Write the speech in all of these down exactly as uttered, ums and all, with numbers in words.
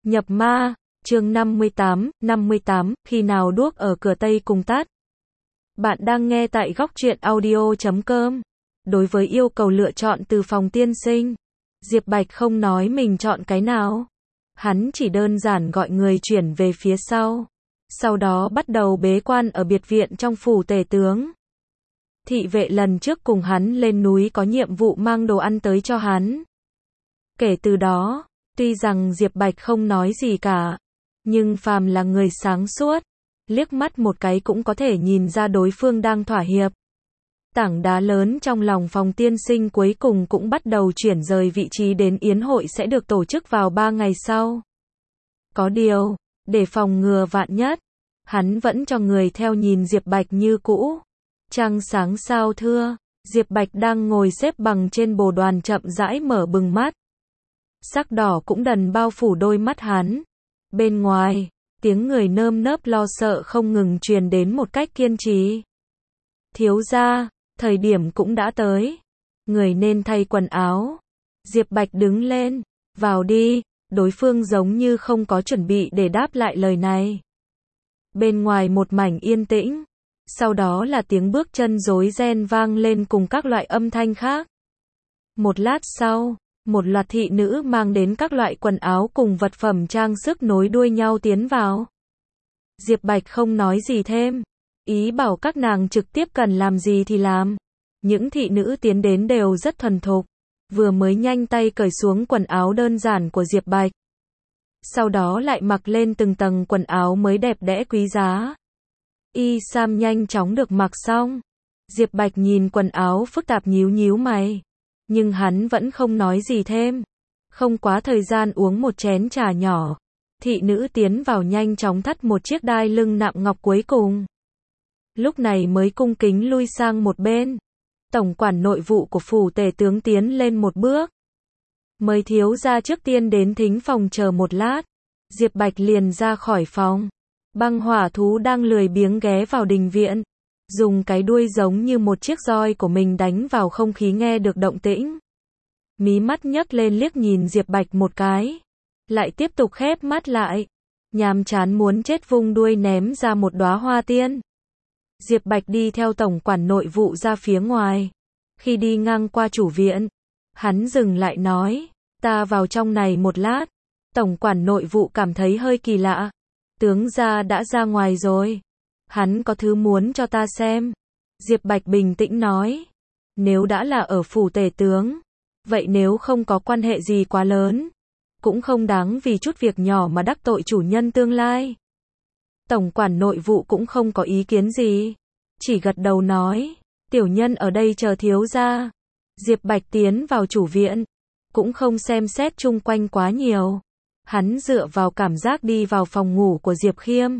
Nhập ma, chương năm mươi tám, năm mươi tám, khi nào đuốc ở cửa Tây cùng tắt. Bạn đang nghe tại góc truyện audio chấm com. Đối với yêu cầu lựa chọn từ phòng tiên sinh, Diệp Bạch không nói mình chọn cái nào. Hắn chỉ đơn giản gọi người chuyển về phía sau. Sau đó bắt đầu bế quan ở biệt viện trong phủ tể tướng. Thị vệ lần trước cùng hắn lên núi có nhiệm vụ mang đồ ăn tới cho hắn. Kể từ đó, tuy rằng Diệp Bạch không nói gì cả, nhưng phàm là người sáng suốt, liếc mắt một cái cũng có thể nhìn ra đối phương đang thỏa hiệp. Tảng đá lớn trong lòng phòng tiên sinh cuối cùng cũng bắt đầu chuyển rời vị trí đến yến hội sẽ được tổ chức vào ba ngày sau. Có điều, để phòng ngừa vạn nhất, hắn vẫn cho người theo nhìn Diệp Bạch như cũ. Trăng sáng sao thưa, Diệp Bạch đang ngồi xếp bằng trên bồ đoàn chậm rãi mở bừng mắt. Sắc đỏ cũng dần bao phủ đôi mắt hắn. Bên ngoài, tiếng người nơm nớp lo sợ không ngừng truyền đến một cách kiên trì. Thiếu gia, thời điểm cũng đã tới. Người nên thay quần áo. Diệp Bạch đứng lên, vào đi, đối phương giống như không có chuẩn bị để đáp lại lời này. Bên ngoài một mảnh yên tĩnh, sau đó là tiếng bước chân rối ren vang lên cùng các loại âm thanh khác. Một lát sau, một loạt thị nữ mang đến các loại quần áo cùng vật phẩm trang sức nối đuôi nhau tiến vào. Diệp Bạch không nói gì thêm, ý bảo các nàng trực tiếp cần làm gì thì làm. Những thị nữ tiến đến đều rất thuần thục, vừa mới nhanh tay cởi xuống quần áo đơn giản của Diệp Bạch. Sau đó lại mặc lên từng tầng quần áo mới đẹp đẽ quý giá. Y sam nhanh chóng được mặc xong. Diệp Bạch nhìn quần áo phức tạp nhíu nhíu mày. Nhưng hắn vẫn không nói gì thêm. Không quá thời gian uống một chén trà nhỏ, thị nữ tiến vào nhanh chóng thắt một chiếc đai lưng nạm ngọc cuối cùng. Lúc này mới cung kính lui sang một bên. Tổng quản nội vụ của phủ tể tướng tiến lên một bước. Mời thiếu gia trước tiên đến thính phòng chờ một lát. Diệp Bạch liền ra khỏi phòng. Băng hỏa thú đang lười biếng ghé vào đình viện, dùng cái đuôi giống như một chiếc roi của mình đánh vào không khí nghe được động tĩnh. Mí mắt nhấc lên liếc nhìn Diệp Bạch một cái, lại tiếp tục khép mắt lại, nhàm chán muốn chết vung đuôi ném ra một đóa hoa tiên. Diệp Bạch đi theo tổng quản nội vụ ra phía ngoài. Khi đi ngang qua chủ viện, hắn dừng lại nói, ta vào trong này một lát. Tổng quản nội vụ cảm thấy hơi kỳ lạ. Tướng gia đã ra ngoài rồi. Hắn có thứ muốn cho ta xem. Diệp Bạch bình tĩnh nói. Nếu đã là ở phủ tể tướng, vậy nếu không có quan hệ gì quá lớn, cũng không đáng vì chút việc nhỏ mà đắc tội chủ nhân tương lai. Tổng quản nội vụ cũng không có ý kiến gì, chỉ gật đầu nói, tiểu nhân ở đây chờ thiếu gia. Diệp Bạch tiến vào chủ viện, cũng không xem xét chung quanh quá nhiều. Hắn dựa vào cảm giác đi vào phòng ngủ của Diệp Khiêm.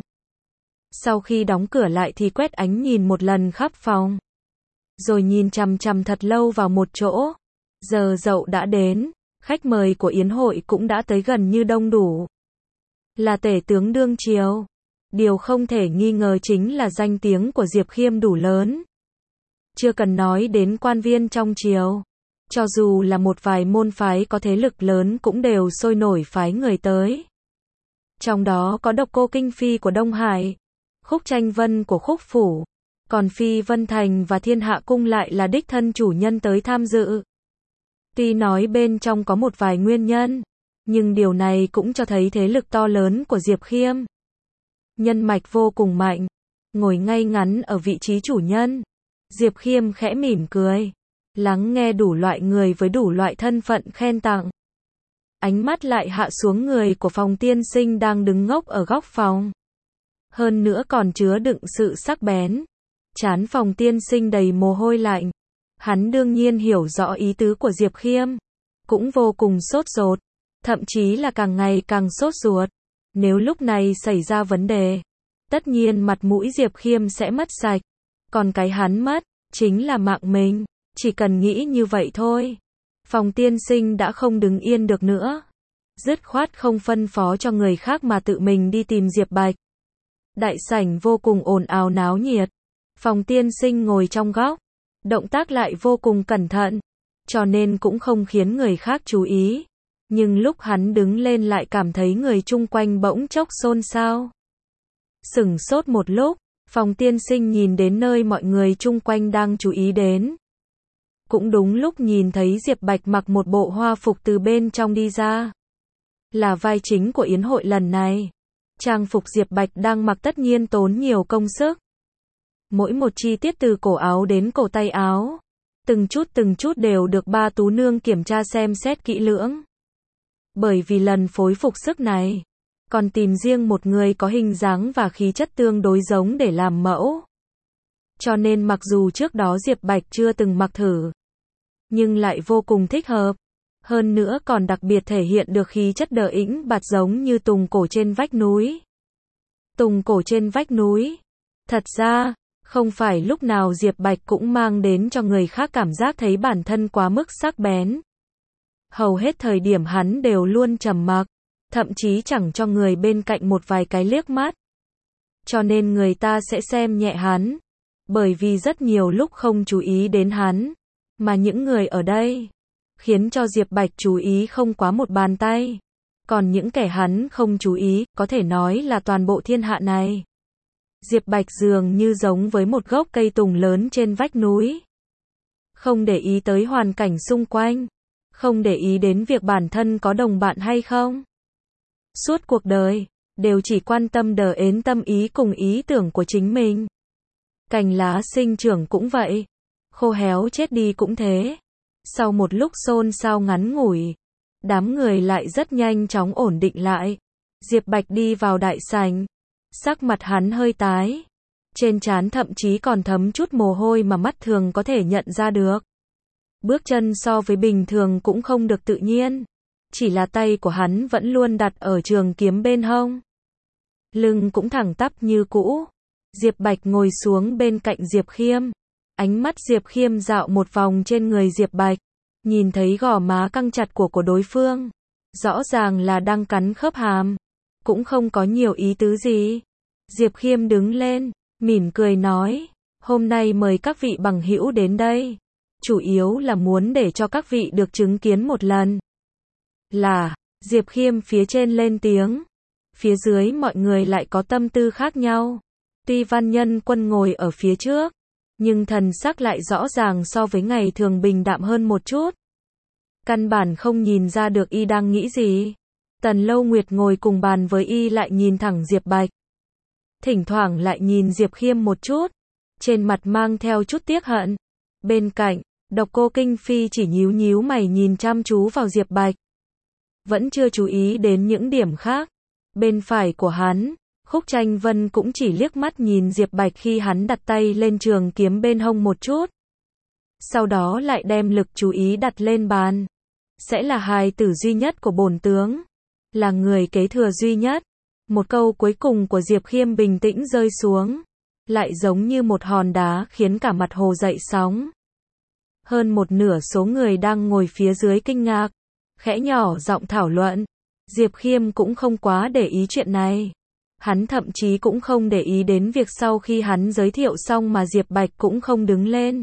Sau khi đóng cửa lại thì quét ánh nhìn một lần khắp phòng. Rồi nhìn chằm chằm thật lâu vào một chỗ. Giờ dậu đã đến, khách mời của yến hội cũng đã tới gần như đông đủ. Là tể tướng đương triều. Điều không thể nghi ngờ chính là danh tiếng của Diệp Khiêm đủ lớn. Chưa cần nói đến quan viên trong triều. Cho dù là một vài môn phái có thế lực lớn cũng đều sôi nổi phái người tới. Trong đó có Độc Cô Kinh Phi của Đông Hải, Khúc Tranh Vân của Khúc Phủ, còn Phi Vân Thành và Thiên Hạ Cung lại là đích thân chủ nhân tới tham dự. Tuy nói bên trong có một vài nguyên nhân, nhưng điều này cũng cho thấy thế lực to lớn của Diệp Khiêm. Nhân mạch vô cùng mạnh, ngồi ngay ngắn ở vị trí chủ nhân. Diệp Khiêm khẽ mỉm cười, lắng nghe đủ loại người với đủ loại thân phận khen tặng. Ánh mắt lại hạ xuống người của phòng tiên sinh đang đứng ngốc ở góc phòng. Hơn nữa còn chứa đựng sự sắc bén. Trán phòng tiên sinh đầy mồ hôi lạnh. Hắn đương nhiên hiểu rõ ý tứ của Diệp Khiêm. Cũng vô cùng sốt ruột. Thậm chí là càng ngày càng sốt ruột. Nếu lúc này xảy ra vấn đề, tất nhiên mặt mũi Diệp Khiêm sẽ mất sạch. Còn cái hắn mất, chính là mạng mình. Chỉ cần nghĩ như vậy thôi. Phòng tiên sinh đã không đứng yên được nữa. Dứt khoát không phân phó cho người khác mà tự mình đi tìm Diệp Bạch. Đại sảnh vô cùng ồn ào náo nhiệt. Phòng tiên sinh ngồi trong góc. Động tác lại vô cùng cẩn thận. Cho nên cũng không khiến người khác chú ý. Nhưng lúc hắn đứng lên lại cảm thấy người chung quanh bỗng chốc xôn xao. Sửng sốt một lúc, Phòng tiên sinh nhìn đến nơi mọi người chung quanh đang chú ý đến. Cũng đúng lúc nhìn thấy Diệp Bạch mặc một bộ hoa phục từ bên trong đi ra. Là vai chính của yến hội lần này. Trang phục Diệp Bạch đang mặc tất nhiên tốn nhiều công sức. Mỗi một chi tiết từ cổ áo đến cổ tay áo, từng chút từng chút đều được ba tú nương kiểm tra xem xét kỹ lưỡng. Bởi vì lần phối phục sức này, còn tìm riêng một người có hình dáng và khí chất tương đối giống để làm mẫu. Cho nên mặc dù trước đó Diệp Bạch chưa từng mặc thử, nhưng lại vô cùng thích hợp. Hơn nữa còn đặc biệt thể hiện được khí chất đờ ĩnh bạt giống như tùng cổ trên vách núi. Tùng cổ trên vách núi. Thật ra, không phải lúc nào Diệp Bạch cũng mang đến cho người khác cảm giác thấy bản thân quá mức sắc bén. Hầu hết thời điểm hắn đều luôn trầm mặc, thậm chí chẳng cho người bên cạnh một vài cái liếc mắt. Cho nên người ta sẽ xem nhẹ hắn, bởi vì rất nhiều lúc không chú ý đến hắn, mà những người ở đây khiến cho Diệp Bạch chú ý không quá một bàn tay. Còn những kẻ hắn không chú ý, có thể nói là toàn bộ thiên hạ này. Diệp Bạch dường như giống với một gốc cây tùng lớn trên vách núi. Không để ý tới hoàn cảnh xung quanh, không để ý đến việc bản thân có đồng bạn hay không. Suốt cuộc đời, đều chỉ quan tâm đờ ến tâm ý cùng ý tưởng của chính mình. Cành lá sinh trưởng cũng vậy, khô héo chết đi cũng thế. Sau một lúc xôn xao ngắn ngủi, đám người lại rất nhanh chóng ổn định lại. Diệp Bạch đi vào đại sảnh, sắc mặt hắn hơi tái, trên trán thậm chí còn thấm chút mồ hôi mà mắt thường có thể nhận ra được. Bước chân so với bình thường cũng không được tự nhiên, chỉ là tay của hắn vẫn luôn đặt ở trường kiếm bên hông. Lưng cũng thẳng tắp như cũ. Diệp Bạch ngồi xuống bên cạnh Diệp Khiêm. Ánh mắt Diệp Khiêm dạo một vòng trên người Diệp Bạch, nhìn thấy gò má căng chặt của của đối phương, rõ ràng là đang cắn khớp hàm, cũng không có nhiều ý tứ gì. Diệp Khiêm đứng lên, mỉm cười nói, hôm nay mời các vị bằng hữu đến đây, chủ yếu là muốn để cho các vị được chứng kiến một lần. Là, Diệp Khiêm phía trên lên tiếng, phía dưới mọi người lại có tâm tư khác nhau. Tuy Văn Nhân Quân ngồi ở phía trước, nhưng thần sắc lại rõ ràng so với ngày thường bình đạm hơn một chút. Căn bản không nhìn ra được y đang nghĩ gì. Tần Lâu Nguyệt ngồi cùng bàn với y lại nhìn thẳng Diệp Bạch. Thỉnh thoảng lại nhìn Diệp Khiêm một chút, trên mặt mang theo chút tiếc hận. Bên cạnh, Độc Cô Kinh Phi chỉ nhíu nhíu mày nhìn chăm chú vào Diệp Bạch. Vẫn chưa chú ý đến những điểm khác. Bên phải của hắn, Khúc Tranh Vân cũng chỉ liếc mắt nhìn Diệp Bạch khi hắn đặt tay lên trường kiếm bên hông một chút. Sau đó lại đem lực chú ý đặt lên bàn. Sẽ là hài tử duy nhất của bổn tướng, là người kế thừa duy nhất. Một câu cuối cùng của Diệp Khiêm bình tĩnh rơi xuống, lại giống như một hòn đá khiến cả mặt hồ dậy sóng. Hơn một nửa số người đang ngồi phía dưới kinh ngạc, khẽ nhỏ giọng thảo luận. Diệp Khiêm cũng không quá để ý chuyện này. Hắn thậm chí cũng không để ý đến việc sau khi hắn giới thiệu xong mà Diệp Bạch cũng không đứng lên.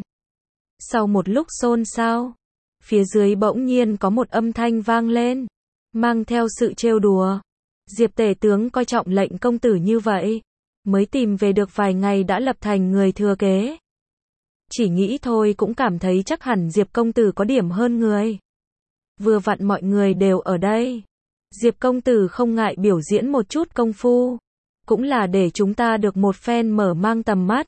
Sau một lúc xôn xao, phía dưới bỗng nhiên có một âm thanh vang lên, mang theo sự trêu đùa. Diệp tể tướng coi trọng lệnh công tử như vậy, mới tìm về được vài ngày đã lập thành người thừa kế. Chỉ nghĩ thôi cũng cảm thấy chắc hẳn Diệp công tử có điểm hơn người. Vừa vặn mọi người đều ở đây. Diệp công tử không ngại biểu diễn một chút công phu, cũng là để chúng ta được một phen mở mang tầm mắt.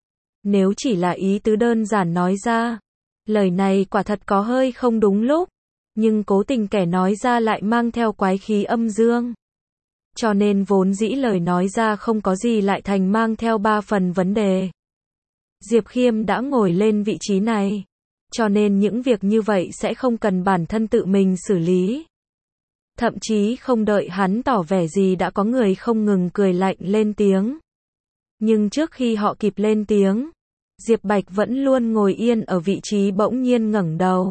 Nếu chỉ là ý tứ đơn giản nói ra, lời này quả thật có hơi không đúng lúc, nhưng cố tình kẻ nói ra lại mang theo quái khí âm dương. Cho nên vốn dĩ lời nói ra không có gì lại thành mang theo ba phần vấn đề. Diệp Khiêm đã ngồi lên vị trí này, cho nên những việc như vậy sẽ không cần bản thân tự mình xử lý. Thậm chí không đợi hắn tỏ vẻ gì đã có người không ngừng cười lạnh lên tiếng. Nhưng trước khi họ kịp lên tiếng, Diệp Bạch vẫn luôn ngồi yên ở vị trí bỗng nhiên ngẩng đầu.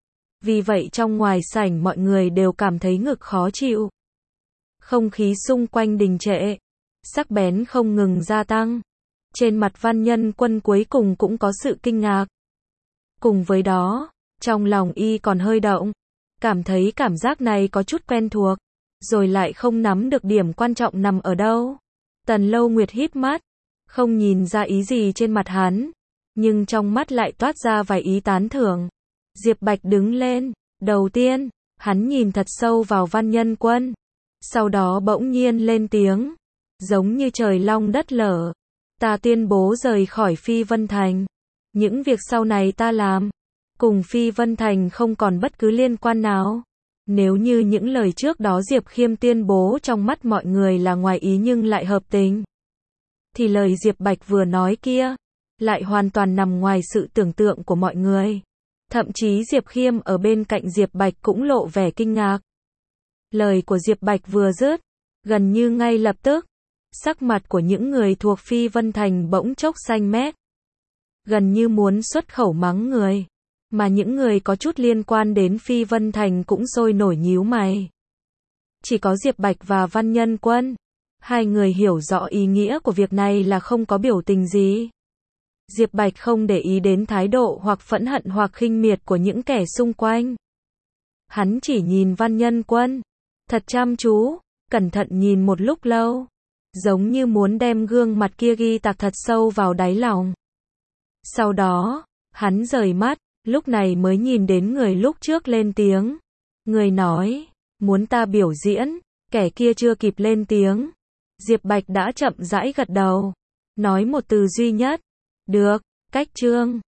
Vì vậy trong ngoài sảnh mọi người đều cảm thấy ngực khó chịu. Không khí xung quanh đình trệ, sắc bén không ngừng gia tăng. Trên mặt Văn Nhân Quân cuối cùng cũng có sự kinh ngạc. Cùng với đó, trong lòng y còn hơi động. cảm thấy cảm giác này có chút quen thuộc, rồi lại không nắm được điểm quan trọng nằm ở đâu. Tần Lâu Nguyệt híp mắt, không nhìn ra ý gì trên mặt hắn, nhưng trong mắt lại toát ra vài ý tán thưởng. Diệp Bạch đứng lên, đầu tiên, hắn nhìn thật sâu vào Văn Nhân Quân, sau đó bỗng nhiên lên tiếng, giống như trời long đất lở. Ta tuyên bố rời khỏi Phi Vân Thành. Những việc sau này ta làm, cùng Phi Vân Thành không còn bất cứ liên quan nào. Nếu như những lời trước đó Diệp Khiêm tuyên bố trong mắt mọi người là ngoài ý nhưng lại hợp tình, thì lời Diệp Bạch vừa nói kia, lại hoàn toàn nằm ngoài sự tưởng tượng của mọi người. Thậm chí Diệp Khiêm ở bên cạnh Diệp Bạch cũng lộ vẻ kinh ngạc. Lời của Diệp Bạch vừa dứt, gần như ngay lập tức, sắc mặt của những người thuộc Phi Vân Thành bỗng chốc xanh mét, gần như muốn xuất khẩu mắng người, mà những người có chút liên quan đến Phi Vân Thành cũng sôi nổi nhíu mày. Chỉ có Diệp Bạch và Văn Nhân Quân, hai người hiểu rõ ý nghĩa của việc này là không có biểu tình gì. Diệp Bạch không để ý đến thái độ hoặc phẫn hận hoặc khinh miệt của những kẻ xung quanh. Hắn chỉ nhìn Văn Nhân Quân, thật chăm chú, cẩn thận nhìn một lúc lâu, giống như muốn đem gương mặt kia ghi tạc thật sâu vào đáy lòng. Sau đó, hắn rời mắt, lúc này mới nhìn đến người lúc trước lên tiếng. Người nói, muốn ta biểu diễn, kẻ kia chưa kịp lên tiếng. Diệp Bạch đã chậm rãi gật đầu, nói một từ duy nhất. Được, cách chương.